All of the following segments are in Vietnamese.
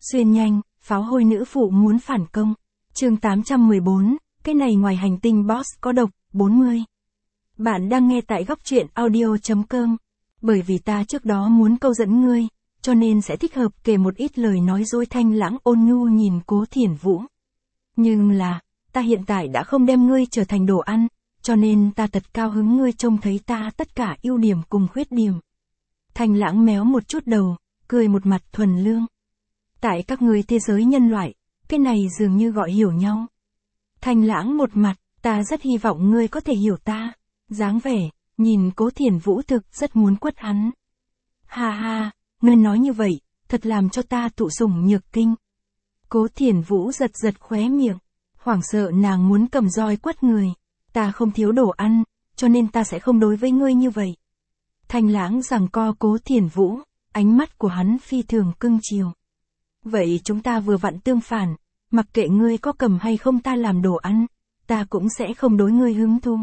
Xuyên nhanh, pháo hôi nữ phụ muốn phản công. Chương 814, cái này ngoài hành tinh Boss có độc, 40. Bạn đang nghe tại góc truyện audio.com. Bởi vì ta trước đó muốn câu dẫn ngươi, cho nên sẽ thích hợp kể một ít lời nói dối. Thanh Lãng ôn nhu nhìn Cố Thiển Vũ. Nhưng là, ta hiện tại đã không đem ngươi trở thành đồ ăn, cho nên ta thật cao hứng ngươi trông thấy ta tất cả ưu điểm cùng khuyết điểm. Thanh Lãng méo một chút đầu, cười một mặt thuần lương. Tại các ngươi thế giới nhân loại, cái này dường như gọi hiểu nhau. Thanh Lãng một mặt, ta rất hy vọng ngươi có thể hiểu ta. Dáng vẻ, nhìn Cố Thiển Vũ thực rất muốn quất hắn. Ha ha, ngươi nói như vậy, thật làm cho ta thụ sủng nhược kinh. Cố Thiển Vũ giật giật khóe miệng, hoảng sợ nàng muốn cầm roi quất người. Ta không thiếu đồ ăn, cho nên ta sẽ không đối với ngươi như vậy. Thanh Lãng giằng co Cố Thiển Vũ, ánh mắt của hắn phi thường cưng chiều. Vậy chúng ta vừa vặn tương phản, mặc kệ ngươi có cầm hay không ta làm đồ ăn, ta cũng sẽ không đối ngươi hứng thú.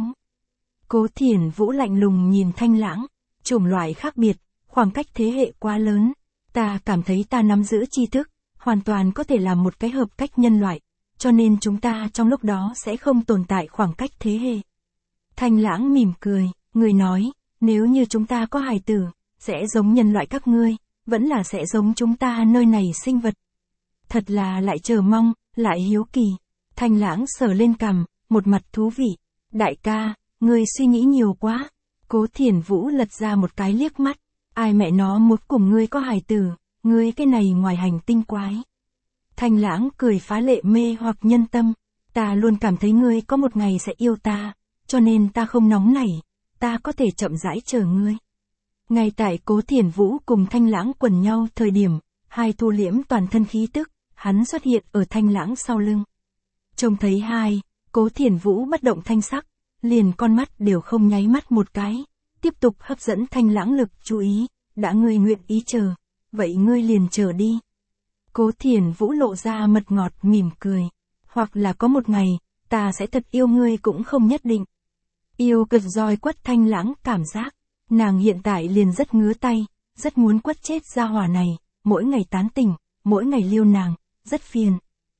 Cố Thiển Vũ lạnh lùng nhìn Thanh Lãng, chủng loại khác biệt, khoảng cách thế hệ quá lớn. Ta cảm thấy ta nắm giữ tri thức, hoàn toàn có thể làm một cái hợp cách nhân loại, cho nên chúng ta trong lúc đó sẽ không tồn tại khoảng cách thế hệ. Thanh Lãng mỉm cười, người nói, nếu như chúng ta có hài tử, sẽ giống nhân loại các ngươi, vẫn là sẽ giống chúng ta nơi này sinh vật. Thật là lại chờ mong, lại hiếu kỳ. Thanh Lãng sờ lên cằm, một mặt thú vị. Đại ca, ngươi suy nghĩ nhiều quá. Cố Thiển Vũ lật ra một cái liếc mắt. Ai mẹ nó muốn cùng ngươi có hài tử, ngươi cái này ngoài hành tinh quái. Thanh Lãng cười phá lệ mê hoặc nhân tâm. Ta luôn cảm thấy ngươi có một ngày sẽ yêu ta, cho nên ta không nóng nảy, ta có thể chậm rãi chờ ngươi. Ngay tại Cố Thiển Vũ cùng Thanh Lãng quần nhau thời điểm, hai thu liễm toàn thân khí tức, hắn xuất hiện ở Thanh Lãng sau lưng. Trông thấy hai, Cố Thiển Vũ bất động thanh sắc, liền con mắt đều không nháy mắt một cái, tiếp tục hấp dẫn Thanh Lãng lực chú ý, đã ngươi nguyện ý chờ, vậy ngươi liền chờ đi. Cố Thiển Vũ lộ ra mật ngọt mỉm cười, hoặc là có một ngày, ta sẽ thật yêu ngươi cũng không nhất định. Yêu cực roi quất Thanh Lãng cảm giác. Nàng hiện tại liền rất ngứa tay, rất muốn quất chết gia hỏa này, mỗi ngày tán tỉnh, mỗi ngày liêu nàng, rất phiền.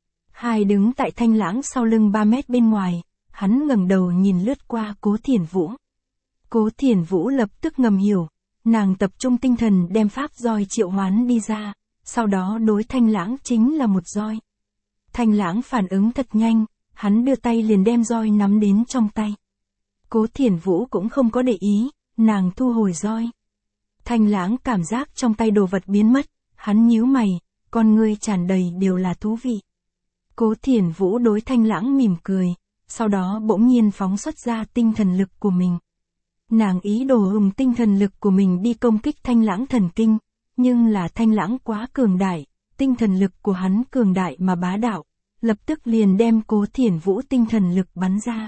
Hai đứng tại Thanh Lãng sau lưng 3 mét bên ngoài, hắn ngẩng đầu nhìn lướt qua Cố Thiển Vũ. Cố Thiển Vũ lập tức ngầm hiểu, nàng tập trung tinh thần đem pháp roi triệu hoán đi ra, sau đó đối Thanh Lãng chính là một roi. Thanh Lãng phản ứng thật nhanh, hắn đưa tay liền đem roi nắm đến trong tay. Cố Thiển Vũ cũng không có để ý. Nàng thu hồi roi. Thanh Lãng cảm giác trong tay đồ vật biến mất, hắn nhíu mày, con ngươi tràn đầy đều là thú vị. Cố Thiển Vũ đối Thanh Lãng mỉm cười, sau đó bỗng nhiên phóng xuất ra tinh thần lực của mình. Nàng ý đồ dùng tinh thần lực của mình đi công kích Thanh Lãng thần kinh, nhưng là Thanh Lãng quá cường đại, tinh thần lực của hắn cường đại mà bá đạo, lập tức liền đem Cố Thiển Vũ tinh thần lực bắn ra.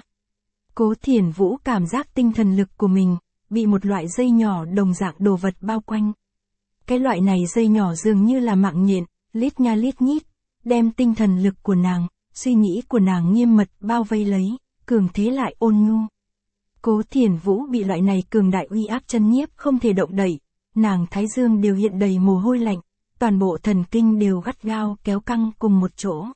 Cố Thiển Vũ cảm giác tinh thần lực của mình bị một loại dây nhỏ đồng dạng đồ vật bao quanh. Cái loại này dây nhỏ dường như là mạng nhện, lít nha lít nhít, đem tinh thần lực của nàng, suy nghĩ của nàng nghiêm mật bao vây lấy, cường thế lại ôn nhu. Cố Thiển Vũ bị loại này cường đại uy áp chân nhiếp không thể động đậy, nàng thái dương đều hiện đầy mồ hôi lạnh, toàn bộ thần kinh đều gắt gao kéo căng cùng một chỗ.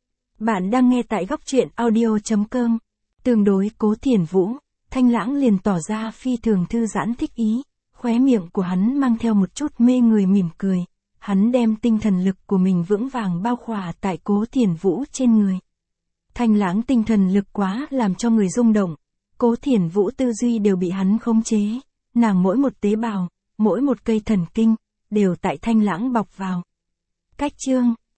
Bạn đang nghe tại góc truyện audio.com. Tương đối Cố Thiển Vũ, Thanh Lãng liền tỏ ra phi thường thư giãn thích ý, khóe miệng của hắn mang theo một chút mê người mỉm cười, hắn đem tinh thần lực của mình vững vàng bao khỏa tại Cố Thiển Vũ trên người. Thanh Lãng tinh thần lực quá làm cho người rung động, Cố Thiển Vũ tư duy đều bị hắn khống chế, nàng mỗi một tế bào, mỗi một cây thần kinh, đều tại Thanh Lãng bọc vào. Cách chương